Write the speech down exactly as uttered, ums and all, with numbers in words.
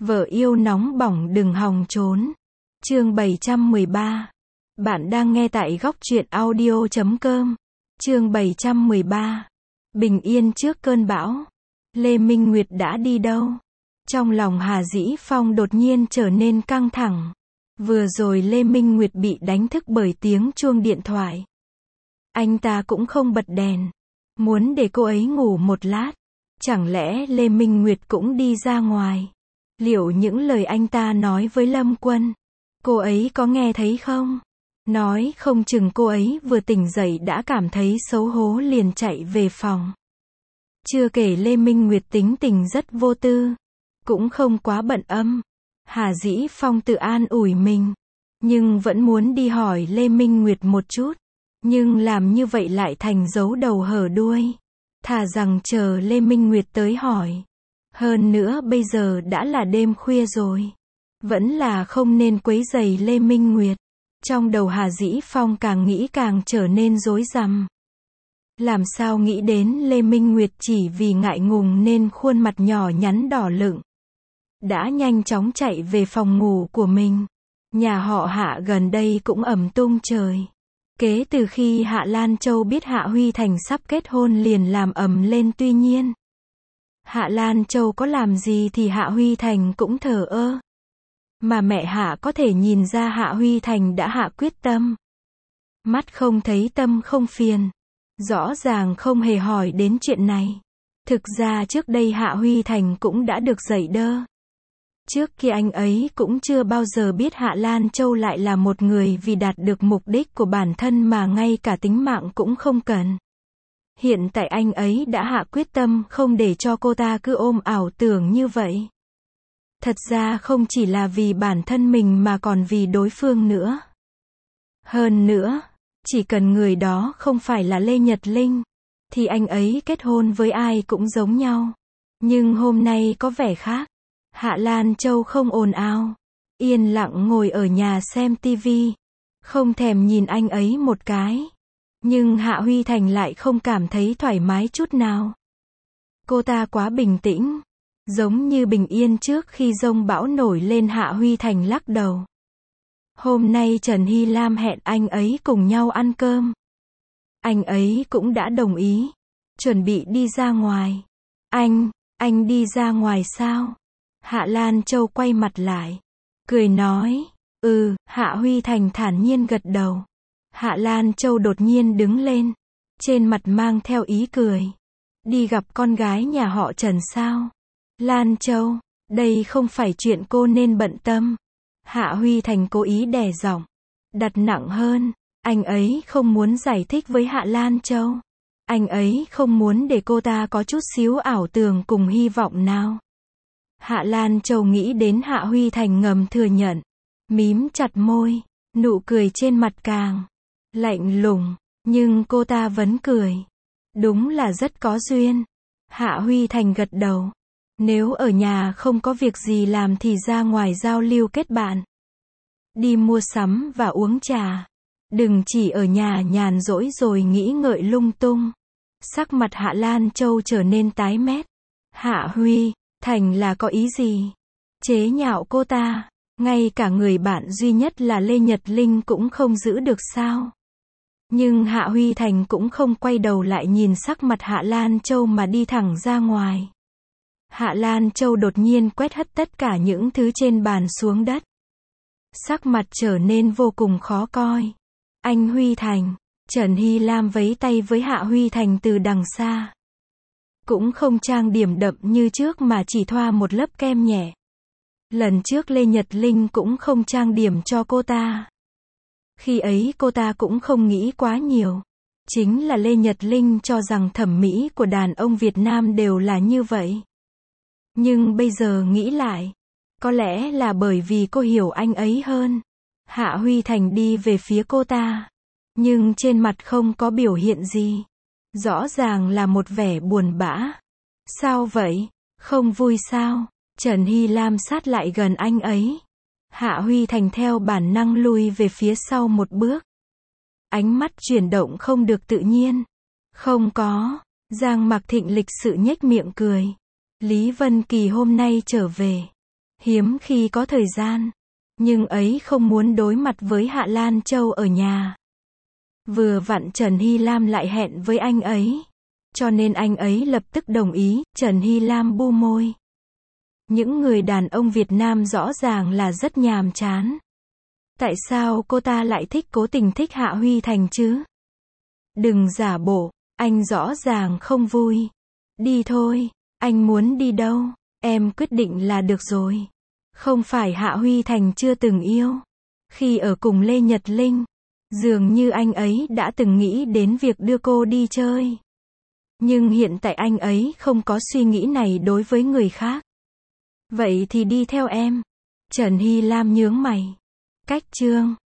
Vợ yêu nóng bỏng đừng hòng trốn. Chương bảy trăm mười ba. Bạn đang nghe tại góc truyện audio chấm com. Chương bảy trăm mười ba. Bình yên trước cơn bão. Lê Minh Nguyệt đã đi đâu? Trong lòng Hà Dĩ Phong đột nhiên trở nên căng thẳng. Vừa rồi Lê Minh Nguyệt bị đánh thức bởi tiếng chuông điện thoại. Anh ta cũng không bật đèn. Muốn để cô ấy ngủ một lát. Chẳng lẽ Lê Minh Nguyệt cũng đi ra ngoài? Liệu những lời anh ta nói với Lâm Quân, cô ấy có nghe thấy không? Nói không chừng cô ấy vừa tỉnh dậy đã cảm thấy xấu hổ liền chạy về phòng. Chưa kể Lê Minh Nguyệt tính tình rất vô tư, cũng không quá bận âm. Hà Dĩ Phong tự an ủi mình, nhưng vẫn muốn đi hỏi Lê Minh Nguyệt một chút. Nhưng làm như vậy lại thành giấu đầu hở đuôi. Thà rằng chờ Lê Minh Nguyệt tới hỏi. Hơn nữa bây giờ đã là đêm khuya rồi. Vẫn là không nên quấy rầy Lê Minh Nguyệt. Trong đầu Hà Dĩ Phong càng nghĩ càng trở nên rối rắm. Làm sao nghĩ đến Lê Minh Nguyệt chỉ vì ngại ngùng nên khuôn mặt nhỏ nhắn đỏ lựng. Đã nhanh chóng chạy về phòng ngủ của mình. Nhà họ Hạ gần đây cũng ầm tung trời. Kế từ khi Hạ Lan Châu biết Hạ Huy Thành sắp kết hôn liền làm ầm lên, tuy nhiên Hạ Lan Châu có làm gì thì Hạ Huy Thành cũng thờ ơ. Mà mẹ Hạ có thể nhìn ra Hạ Huy Thành đã hạ quyết tâm. Mắt không thấy tâm không phiền. Rõ ràng không hề hỏi đến chuyện này. Thực ra trước đây Hạ Huy Thành cũng đã được dạy đơ. Trước kia anh ấy cũng chưa bao giờ biết Hạ Lan Châu lại là một người vì đạt được mục đích của bản thân mà ngay cả tính mạng cũng không cần. Hiện tại anh ấy đã hạ quyết tâm không để cho cô ta cứ ôm ảo tưởng như vậy. Thật ra không chỉ là vì bản thân mình mà còn vì đối phương nữa. Hơn nữa, chỉ cần người đó không phải là Lê Nhật Linh, thì anh ấy kết hôn với ai cũng giống nhau. Nhưng hôm nay có vẻ khác. Hạ Lan Châu không ồn ào, yên lặng ngồi ở nhà xem tivi, không thèm nhìn anh ấy một cái. Nhưng Hạ Huy Thành lại không cảm thấy thoải mái chút nào. Cô ta quá bình tĩnh, giống như bình yên trước khi giông bão nổi lên. Hạ Huy Thành lắc đầu. Hôm nay Trần Hy Lam hẹn anh ấy cùng nhau ăn cơm. Anh ấy cũng đã đồng ý, chuẩn bị đi ra ngoài. Anh, anh đi ra ngoài sao? Hạ Lan Châu quay mặt lại, cười nói, ừ. Hạ Huy Thành thản nhiên gật đầu. Hạ Lan Châu đột nhiên đứng lên, trên mặt mang theo ý cười. Đi gặp con gái nhà họ Trần sao? Lan Châu, đây không phải chuyện cô nên bận tâm. Hạ Huy Thành cố ý đè giọng, đặt nặng hơn. Anh ấy không muốn giải thích với Hạ Lan Châu. Anh ấy không muốn để cô ta có chút xíu ảo tưởng cùng hy vọng nào. Hạ Lan Châu nghĩ đến Hạ Huy Thành ngầm thừa nhận, mím chặt môi, nụ cười trên mặt càng lạnh lùng, nhưng cô ta vẫn cười. Đúng là rất có duyên. Hạ Huy Thành gật đầu. Nếu ở nhà không có việc gì làm thì ra ngoài giao lưu kết bạn. Đi mua sắm và uống trà. Đừng chỉ ở nhà nhàn rỗi rồi nghĩ ngợi lung tung. Sắc mặt Hạ Lan Châu trở nên tái mét. Hạ Huy Thành là có ý gì? Chế nhạo cô ta, ngay cả người bạn duy nhất là Lê Nhật Linh cũng không giữ được sao? Nhưng Hạ Huy Thành cũng không quay đầu lại nhìn sắc mặt Hạ Lan Châu mà đi thẳng ra ngoài. Hạ Lan Châu đột nhiên quét hất tất cả những thứ trên bàn xuống đất. Sắc mặt trở nên vô cùng khó coi. Anh Huy Thành, Trần Hy Lam vẫy tay với Hạ Huy Thành từ đằng xa. Cũng không trang điểm đậm như trước mà chỉ thoa một lớp kem nhẹ. Lần trước Lê Nhật Linh cũng không trang điểm cho cô ta. Khi ấy cô ta cũng không nghĩ quá nhiều. Chính là Lê Nhật Linh cho rằng thẩm mỹ của đàn ông Việt Nam đều là như vậy. Nhưng bây giờ nghĩ lại, có lẽ là bởi vì cô hiểu anh ấy hơn. Hạ Huy Thành đi về phía cô ta, nhưng trên mặt không có biểu hiện gì. Rõ ràng là một vẻ buồn bã. Sao vậy? Không vui sao? Trần Hy Lam sát lại gần anh ấy. Hạ Huy Thành theo bản năng lui về phía sau một bước. Ánh mắt chuyển động không được tự nhiên. Không có. Giang Mặc Thịnh lịch sự nhếch miệng cười. Lý Vân Kỳ hôm nay trở về. Hiếm khi có thời gian. Nhưng ấy không muốn đối mặt với Hạ Lan Châu ở nhà. Vừa vặn Trần Hy Lam lại hẹn với anh ấy. Cho nên anh ấy lập tức đồng ý. Trần Hy Lam bu môi. Những người đàn ông Việt Nam rõ ràng là rất nhàm chán. Tại sao cô ta lại thích cố tình thích Hạ Huy Thành chứ? Đừng giả bộ, anh rõ ràng không vui. Đi thôi, anh muốn đi đâu? Em quyết định là được rồi. Không phải Hạ Huy Thành chưa từng yêu. Khi ở cùng Lê Nhật Linh, dường như anh ấy đã từng nghĩ đến việc đưa cô đi chơi. Nhưng hiện tại anh ấy không có suy nghĩ này đối với người khác. Vậy thì đi theo em. Trần Hy Lam nhướng mày. Cách chương